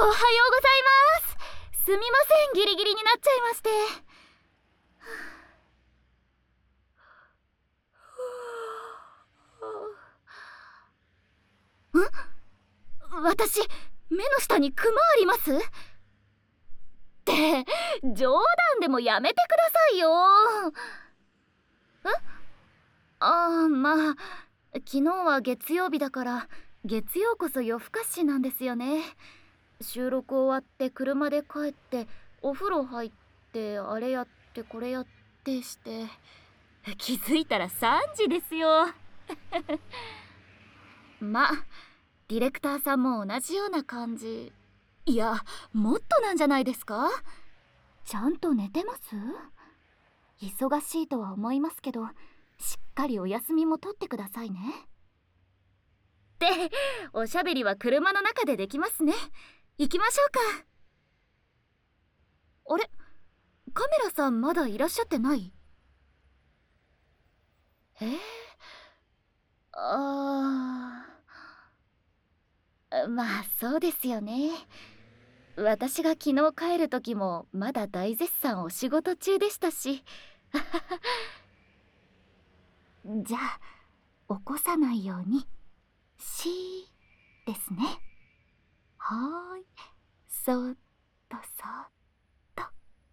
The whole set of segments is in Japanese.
おはようございます。すみません、ギリギリになっちゃいまして。私、目の下にクマありますって冗談でもやめてくださいよ。まあ昨日は月曜日だから月曜こそ夜更かしなんですよね。収録終わって車で帰ってお風呂入ってあれやってこれやってして気づいたら3時ですよ。まあディレクターさんも同じような感じ。いや、もっとなんじゃないですか。ちゃんと寝てます？忙しいとは思いますけど、しっかりお休みも取ってくださいね。で、おしゃべりは車の中でできますね。行きましょうか。あれ、カメラさんまだいらっしゃってない？まあそうですよね。私が昨日帰る時もまだ大絶賛お仕事中でしたし。じゃあ起こさないようにしーですね。はーい、そっとそっと。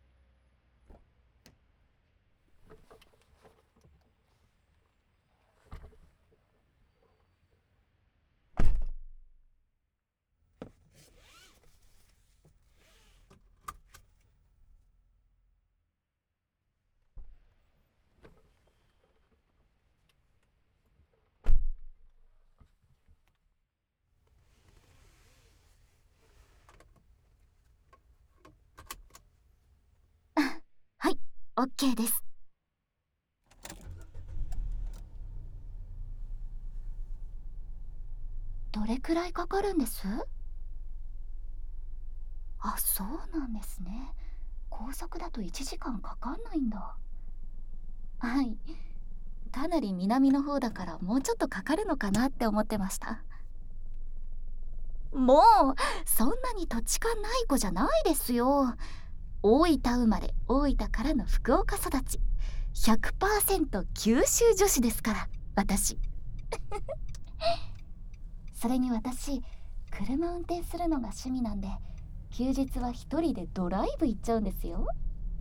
はい、OK です。どれくらいかかるんです？あ、そうなんですね。高速だと1時間かかんないんだ。はい、かなり南の方だからもうちょっとかかるのかなって思ってました。もうそんなに土地勘ない子じゃないですよ。大分生まれ大分からの福岡育ち、 100% 九州女子ですから私。それに私、車運転するのが趣味なんで、休日は一人でドライブ行っちゃうんですよ。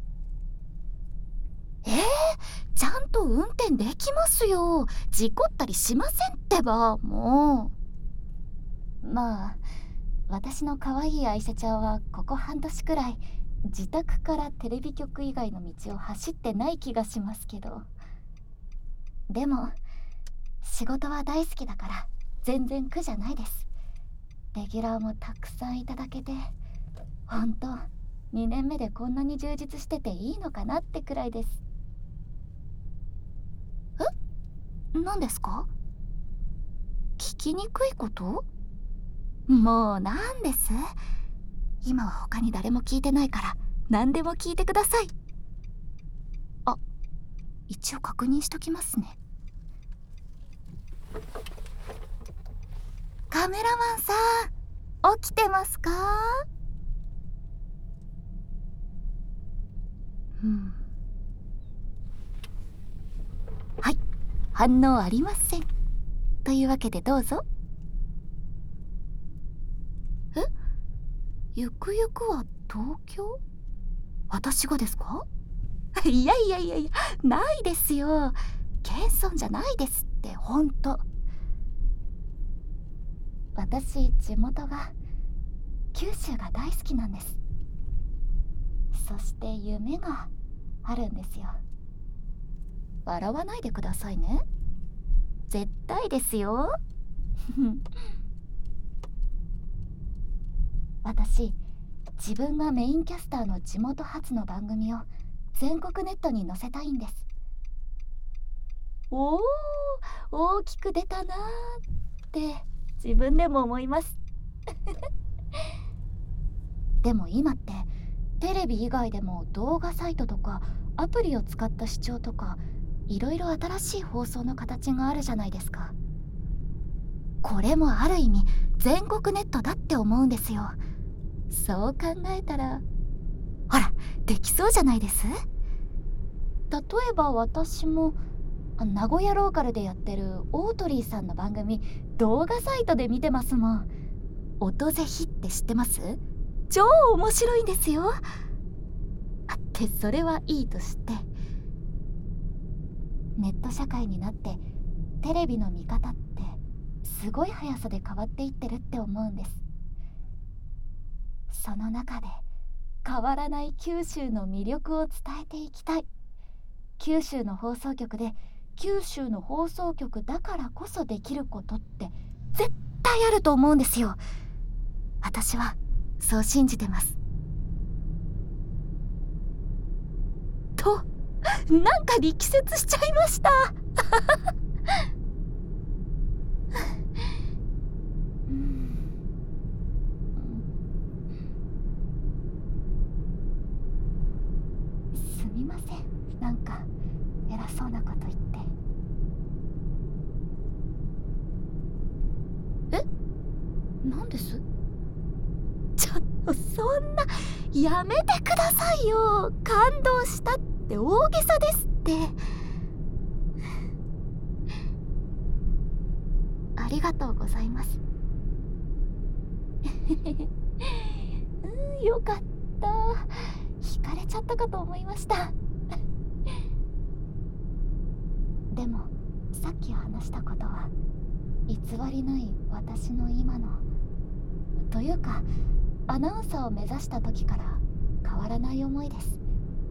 ちゃんと運転できますよ。事故ったりしませんってば。もうまあ私の可愛い愛車ちゃんはここ半年くらい自宅からテレビ局以外の道を走ってない気がしますけど、でも仕事は大好きだから全然苦じゃないです。レギュラーもたくさんいただけて、ほんと2年目でこんなに充実してていいのかなってくらいです。何ですか？聞きにくいこと？もうなんです？今は他に誰も聞いてないから何でも聞いてください。あ、一応確認しときますね。カメラマンさん、起きてますか？はい、反応ありません。というわけでどうぞ。ゆくゆくは東京？私がですか？いやいやいやいや、ないですよ。謙遜じゃないですって。ほんと私、地元が九州が大好きなんです。そして夢があるんですよ。笑わないでくださいね。絶対ですよ。私、自分がメインキャスターの地元発の番組を全国ネットに載せたいんです。おー、大きく出たなーって自分でも思います。でも今ってテレビ以外でも動画サイトとかアプリを使った視聴とかいろいろ新しい放送の形があるじゃないですか。これもある意味全国ネットだって思うんですよ。 そう考えたら、ほら、できそうじゃないです？例えば私も名古屋ローカルでやってるオートリーさんの番組、動画サイトで見てますもん。音ぜひって知ってます？超面白いんですよ。ってそれはいいとして、ネット社会になってテレビの見方ってすごい速さで変わっていってるって思うんです。その中で変わらない九州の魅力を伝えていきたい。九州の放送局で九州の放送局だからこそできることって絶対あると思うんですよ。私はそう信じてます。と、なんか力説しちゃいました。すみません、なんか偉そうなこと言って。なんです？ちょっとそんな、やめてくださいよ。感動したって大げさですって。ありがとうございます。よかった。惹かれちゃったかと思いました。でもさっき話したことは偽りない私の今の、というかアナウンサーを目指した時から変わらない思いです。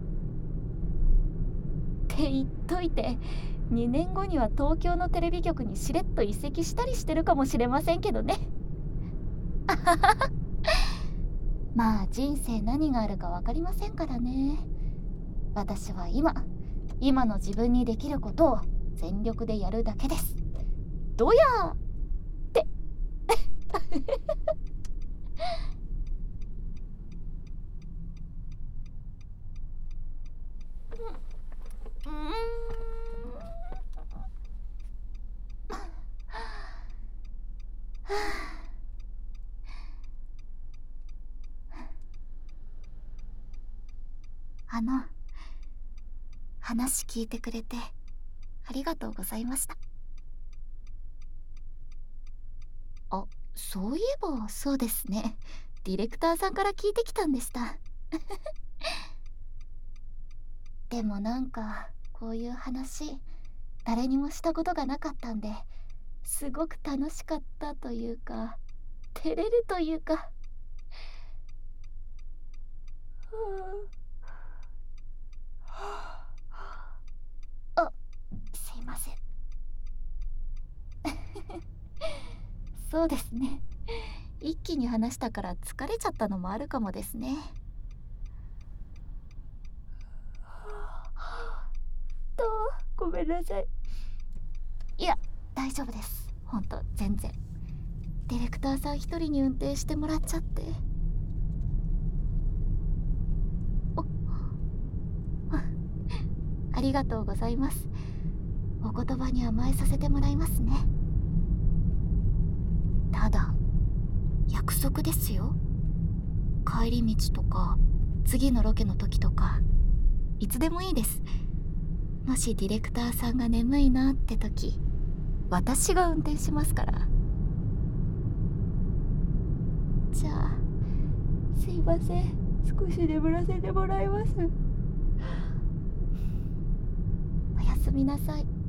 って言っといて、2年後には東京のテレビ局にしれっと移籍したりしてるかもしれませんけどね。まあ人生何があるか分かりませんからね。私は今の自分にできることを全力でやるだけです。どやーって話聞いてくれてありがとうございました。あ、そういえばそうですね。ディレクターさんから聞いてきたんでした。でもなんかこういう話誰にもしたことがなかったんで、すごく楽しかったというか、照れるというか。あ、すいません。そうですね。一気に話したから疲れちゃったのもあるかもですね。と、ごめんなさい。いや、大丈夫です。ほんと全然。ディレクターさん一人に運転してもらっちゃって。ありがとうございます。お言葉に甘えさせてもらいますね。ただ約束ですよ。帰り道とか次のロケの時とかいつでもいいです。もしディレクターさんが眠いなって時、私が運転しますから。じゃあすいません、少し眠らせてもらいます。おやすみなさい。